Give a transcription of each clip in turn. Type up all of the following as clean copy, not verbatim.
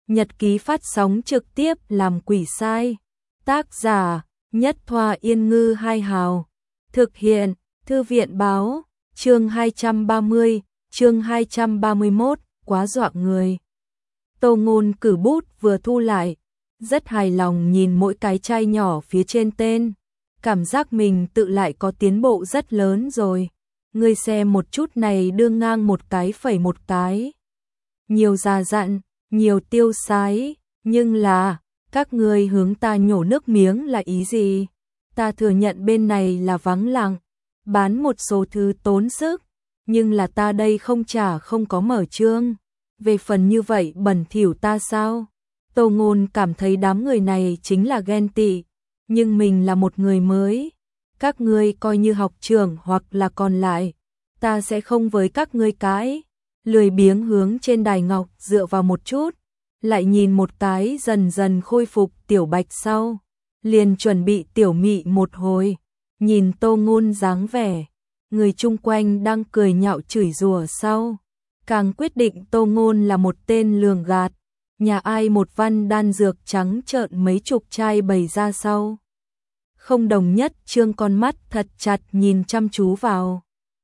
Nhật ký phát sóng trực tiếp làm quỷ sai. Tác giả Nhất Thoa Yên Ngư Hai Hào. Thực hiện Thư viện Báo. Chương 230, chương 231, quá dọa người. Tô Ngôn cử bút vừa thu lại, rất hài lòng nhìn mỗi cái chai nhỏ phía trên tên. Cảm giác mình tự lại có tiến bộ rất lớn rồi. Ngươi xem một chút này đưa ngang một cái phẩy một cái. Nhiều già dặn, nhiều tiêu sái, nhưng là, các ngươi hướng ta nhổ nước miếng là ý gì? Ta thừa nhận bên này là vắng lặng, bán một số thứ tốn sức, nhưng là ta đây không có mở trương. Về phần như vậy bẩn thỉu ta sao? Tô Ngôn cảm thấy đám người này chính là ghen tị, nhưng mình là một người mới. Các ngươi coi như học trưởng hoặc là còn lại, ta sẽ không với các ngươi cãi. Lười biếng hướng trên đài ngọc dựa vào một chút, lại nhìn một cái dần dần khôi phục Tiểu Bạch sau, liền chuẩn bị tiểu mị một hồi. Nhìn Tô Ngôn dáng vẻ, người chung quanh đang cười nhạo chửi rủa sau, càng quyết định Tô Ngôn là một tên lường gạt. Nhà ai một văn đan dược trắng trợn mấy chục chai bày ra sau. Không đồng nhất trương con mắt thật chặt nhìn chăm chú vào.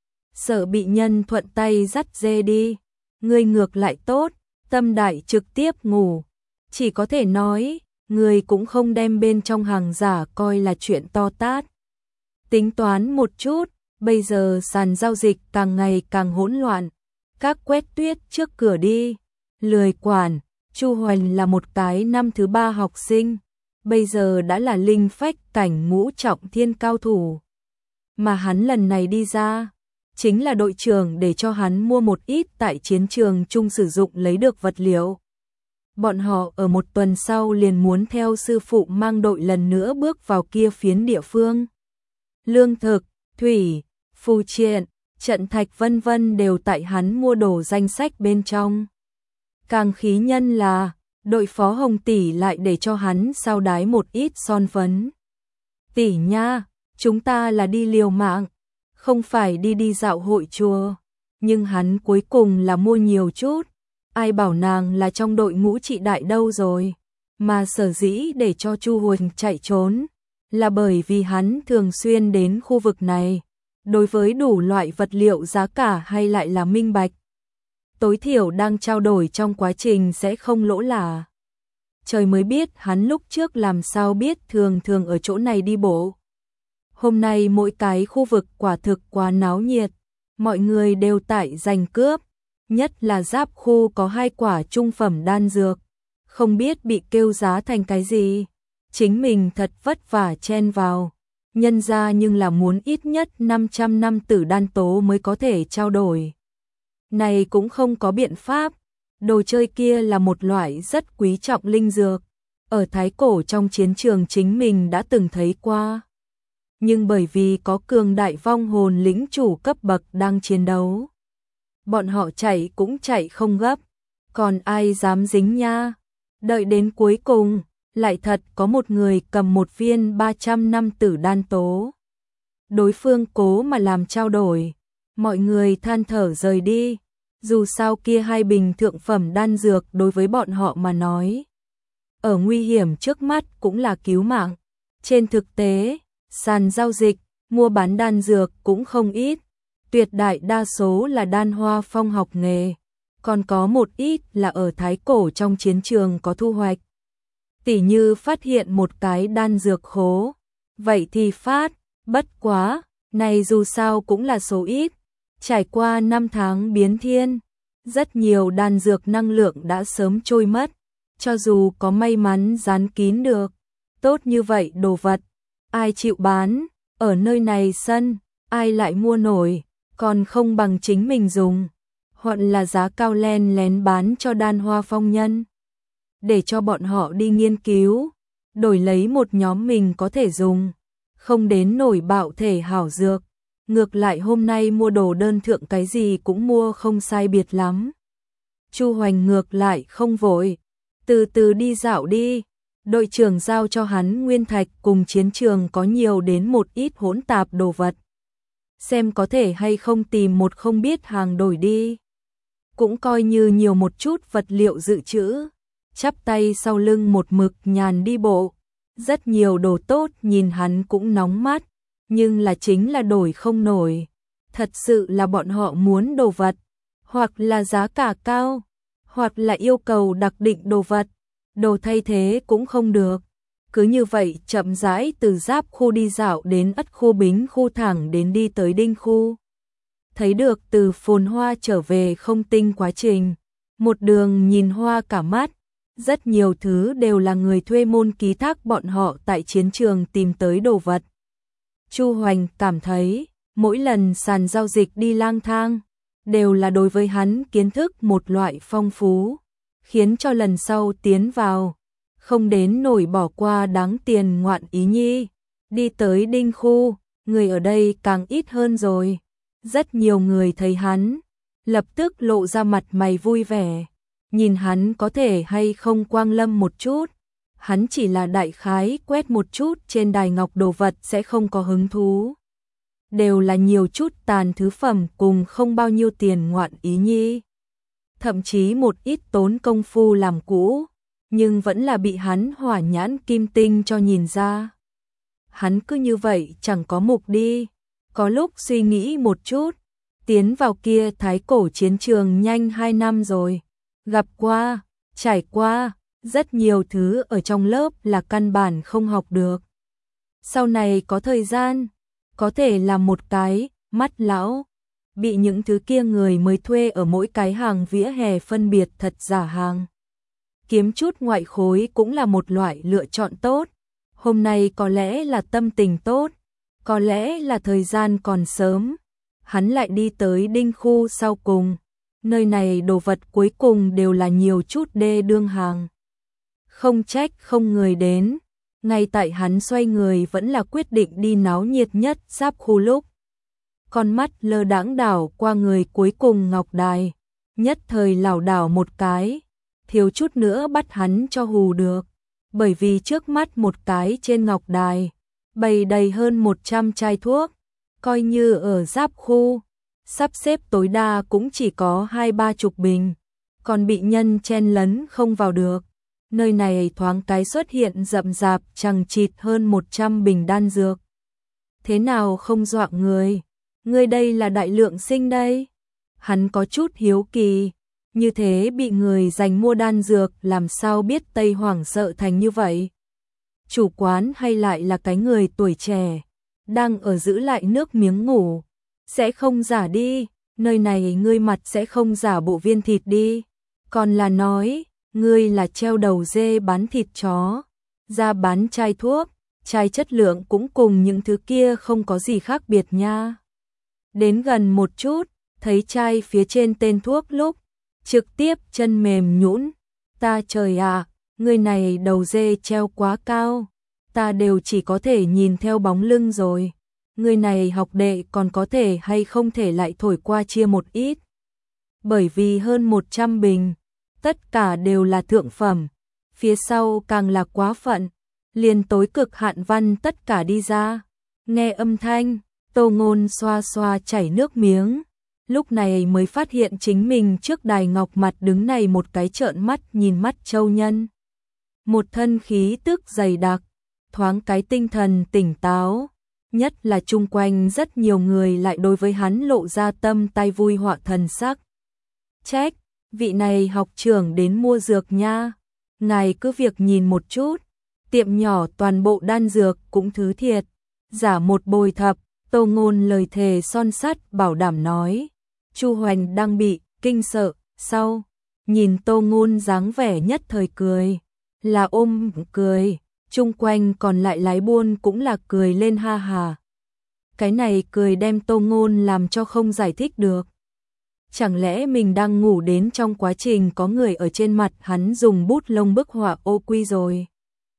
Sợ bị nhân thuận tay dắt dê đi. Ngươi ngược lại tốt, tâm đại trực tiếp ngủ. Chỉ có thể nói, ngươi cũng không đem bên trong hàng giả coi là chuyện to tát. Tính toán một chút, bây giờ sàn giao dịch càng ngày càng hỗn loạn. Các quét tuyết trước cửa đi. Lười quản, Chu Hoành là một cái năm thứ 3 học sinh, bây giờ đã là linh phách cảnh ngũ trọng thiên cao thủ. Mà hắn lần này đi ra, chính là đội trưởng để cho hắn mua một ít tại chiến trường chung sử dụng lấy được vật liệu. Bọn họ ở một tuần sau liền muốn theo sư phụ mang đội lần nữa bước vào kia phiến địa phương. Lương thực, thủy, phù triện, trận thạch vân vân đều tại hắn mua đồ danh sách bên trong. Càng khí nhân là, đội phó Hồng tỷ lại để cho hắn sao đái một ít son phấn. Tỷ nha, chúng ta là đi liều mạng, không phải đi dạo hội chùa. Nhưng hắn cuối cùng là mua nhiều chút, ai bảo nàng là trong đội ngũ trị đại đâu rồi. Mà sở dĩ để cho Chu Huỳnh chạy trốn, là bởi vì hắn thường xuyên đến khu vực này. Đối với đủ loại vật liệu giá cả hay lại là minh bạch. Tối thiểu đang trao đổi trong quá trình sẽ không lỗ là. Trời mới biết hắn lúc trước làm sao biết thường ở chỗ này đi bộ. Hôm nay mỗi cái khu vực quả thực quá náo nhiệt, mọi người đều tại giành cướp, nhất là giáp khu có 2 quả trung phẩm đan dược, không biết bị kêu giá thành cái gì, chính mình thật vất vả chen vào, nhân ra nhưng là muốn ít nhất 500 năm tử đan tố mới có thể trao đổi. Này cũng không có biện pháp, đồ chơi kia là một loại rất quý trọng linh dược, ở Thái Cổ trong chiến trường chính mình đã từng thấy qua. Nhưng bởi vì có cường đại vong hồn lĩnh chủ cấp bậc đang chiến đấu, bọn họ chạy cũng chạy không gấp, còn ai dám dính nha. Đợi đến cuối cùng, lại thật có một người cầm một viên 300 năm tử đan tố. Đối phương cố mà làm trao đổi, mọi người than thở rời đi. Dù sao kia 2 bình thượng phẩm đan dược đối với bọn họ mà nói, ở nguy hiểm trước mắt cũng là cứu mạng. Trên thực tế, sàn giao dịch, mua bán đan dược cũng không ít, tuyệt đại đa số là đan hoa phong học nghề, còn có một ít là ở Thái Cổ trong chiến trường có thu hoạch. Tỉ như phát hiện một cái đan dược khố, vậy thì phát, bất quá, này dù sao cũng là số ít. Trải qua 5 tháng biến thiên, rất nhiều đan dược năng lượng đã sớm trôi mất, cho dù có may mắn dán kín được. Tốt như vậy đồ vật, ai chịu bán, ở nơi này sân, ai lại mua nổi, còn không bằng chính mình dùng, hoặc là giá cao len lén bán cho đan hoa phong nhân. Để cho bọn họ đi nghiên cứu, đổi lấy một nhóm mình có thể dùng, không đến nổi bạo thể hảo dược. Ngược lại hôm nay mua đồ đơn thượng cái gì cũng mua không sai biệt lắm. Chu Hoành ngược lại không vội, từ từ đi dạo đi. Đội trưởng giao cho hắn nguyên thạch cùng chiến trường có nhiều đến một ít hỗn tạp đồ vật. Xem có thể hay không tìm một không biết hàng đổi đi. Cũng coi như nhiều một chút vật liệu dự trữ. chắp tay sau lưng một mực nhàn đi bộ. Rất nhiều đồ tốt nhìn hắn cũng nóng mắt, nhưng là chính là đổi không nổi. Thật sự là bọn họ muốn đồ vật, hoặc là giá cả cao, hoặc là yêu cầu đặc định đồ vật, đồ thay thế cũng không được. Cứ như vậy chậm rãi từ Giáp khu đi dạo đến Ất khu, Bính khu, thẳng đến đi tới Đinh khu. Thấy được từ Phồn Hoa trở về Không Tinh quá trình, một đường nhìn hoa cả mắt. Rất nhiều thứ đều là người thuê môn ký thác bọn họ tại chiến trường tìm tới đồ vật. Chu Hoành cảm thấy, mỗi lần sàn giao dịch đi lang thang, đều là đối với hắn kiến thức một loại phong phú, khiến cho lần sau tiến vào, không đến nổi bỏ qua đáng tiền ngoạn ý nhi. Đi tới Đinh khu, người ở đây càng ít hơn rồi. Rất nhiều người thấy hắn, lập tức lộ ra mặt mày vui vẻ. Nhìn hắn có thể hay không quang lâm một chút, hắn chỉ là đại khái quét một chút trên đài ngọc đồ vật sẽ không có hứng thú. Đều là nhiều chút tàn thứ phẩm cùng không bao nhiêu tiền ngoạn ý nhi. Thậm chí một ít tốn công phu làm cũ, nhưng vẫn là bị hắn hỏa nhãn kim tinh cho nhìn ra. Hắn cứ như vậy chẳng có mục đi, có lúc suy nghĩ một chút, tiến vào kia thái cổ chiến trường nhanh 2 năm rồi. Gặp qua, trải qua, rất nhiều thứ ở trong lớp là căn bản không học được. Sau này có thời gian, có thể làm một cái mắt lão, bị những thứ kia người mới thuê ở mỗi cái hàng vỉa hè phân biệt thật giả hàng. Kiếm chút ngoại khối cũng là một loại lựa chọn tốt. Hôm nay có lẽ là tâm tình tốt, có lẽ là thời gian còn sớm. Hắn lại đi tới Đinh khu sau cùng. Nơi này đồ vật cuối cùng đều là nhiều chút đê đương hàng. Không trách không người đến. Ngay tại hắn xoay người vẫn là quyết định đi náo nhiệt nhất Giáp khu lúc. Con mắt lơ đãng đảo qua người cuối cùng ngọc đài. Nhất thời lảo đảo một cái. Thiếu chút nữa bắt hắn cho hù được. Bởi vì trước mắt một cái trên ngọc đài, bày đầy hơn 100 chai thuốc. Coi như ở Giáp khu, sắp xếp tối đa cũng chỉ có 20-30 bình, còn bị nhân chen lấn không vào được. Nơi này thoáng cái xuất hiện rậm rạp chằng chịt hơn 100 bình đan dược. Thế nào không dọa người? Người đây là đại lượng sinh đây. Hắn có chút hiếu kỳ, như thế bị người giành mua đan dược làm sao biết Tây hoảng sợ thành như vậy? Chủ quán hay lại là cái người tuổi trẻ, đang ở giữ lại nước miếng ngủ. Sẽ không giả đi, nơi này ngươi mặt sẽ không giả bộ viên thịt đi. Còn là nói, ngươi là treo đầu dê bán thịt chó, ra bán chai thuốc, chai chất lượng cũng cùng những thứ kia không có gì khác biệt nha. Đến gần một chút, thấy chai phía trên tên thuốc lúc, trực tiếp chân mềm nhũn. Ta trời ạ, ngươi này đầu dê treo quá cao, ta đều chỉ có thể nhìn theo bóng lưng rồi. Người này học đệ còn có thể hay không thể lại thổi qua chia một ít. Bởi vì hơn 100 bình, tất cả đều là thượng phẩm, phía sau càng là quá phận, liền tối cực hạn văn tất cả đi ra. Nghe âm thanh, Tô Ngôn xoa xoa chảy nước miếng, lúc này mới phát hiện chính mình trước đài ngọc mặt đứng này một cái trợn mắt nhìn mắt châu nhân. Một thân khí tức dày đặc, thoáng cái tinh thần tỉnh táo. Nhất là chung quanh rất nhiều người lại đối với hắn lộ ra tâm tai vui họa thần sắc. Trách, vị này học trưởng đến mua dược nha. Ngài cứ việc nhìn một chút, tiệm nhỏ toàn bộ đan dược cũng thứ thiệt. Giả một bồi thập, Tô Ngôn lời thề son sắt bảo đảm nói. Chu Hoành đang bị kinh sợ, sau nhìn Tô Ngôn dáng vẻ nhất thời cười, là ôm cười. Chung quanh còn lại lái buôn cũng là cười lên ha hà. Cái này cười đem Tô Ngôn làm cho không giải thích được. Chẳng lẽ mình đang ngủ đến trong quá trình có người ở trên mặt hắn dùng bút lông bức họa ô quy rồi?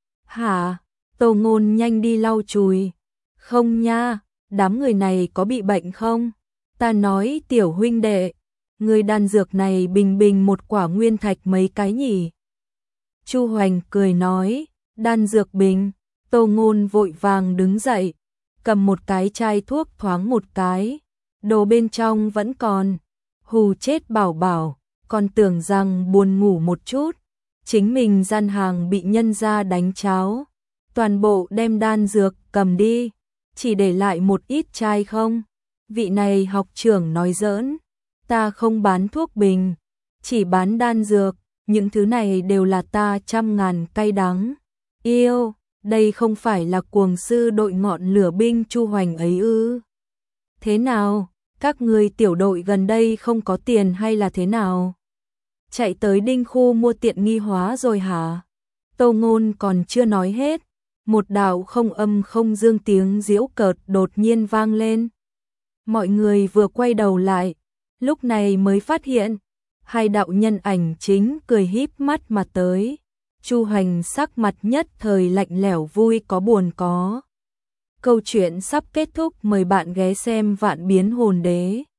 Hả? Tô Ngôn nhanh đi lau chùi. Không nha, đám người này có bị bệnh không? Ta nói tiểu huynh đệ, người đan dược này bình bình một quả nguyên thạch mấy cái nhỉ? Chu Hoành cười nói. Đan dược bình. Tô Ngôn vội vàng đứng dậy, cầm một cái chai thuốc thoáng một cái, đồ bên trong vẫn còn. Hù chết bảo bảo, còn tưởng rằng buồn ngủ một chút, chính mình gian hàng bị nhân gia đánh cháo, toàn bộ đem đan dược cầm đi, chỉ để lại một ít chai không. Vị này học trưởng nói giỡn, ta không bán thuốc bình, chỉ bán đan dược, những thứ này đều là ta trăm ngàn cay đắng. Yêu, đây không phải là cuồng sư đội ngọn lửa binh Chu Hoành ấy ư? Thế nào, các người tiểu đội gần đây không có tiền hay là thế nào? Chạy tới Đinh khu mua tiện nghi hóa rồi hả? Tô Ngôn còn chưa nói hết, một đạo không âm không dương tiếng giễu cợt đột nhiên vang lên. Mọi người vừa quay đầu lại, lúc này mới phát hiện, hai đạo nhân ảnh chính cười híp mắt mà tới. Chu Hoành sắc mặt nhất thời lạnh lẽo, vui có buồn có. Câu chuyện sắp kết thúc, mời bạn ghé xem Vạn Biến Hồn Đế.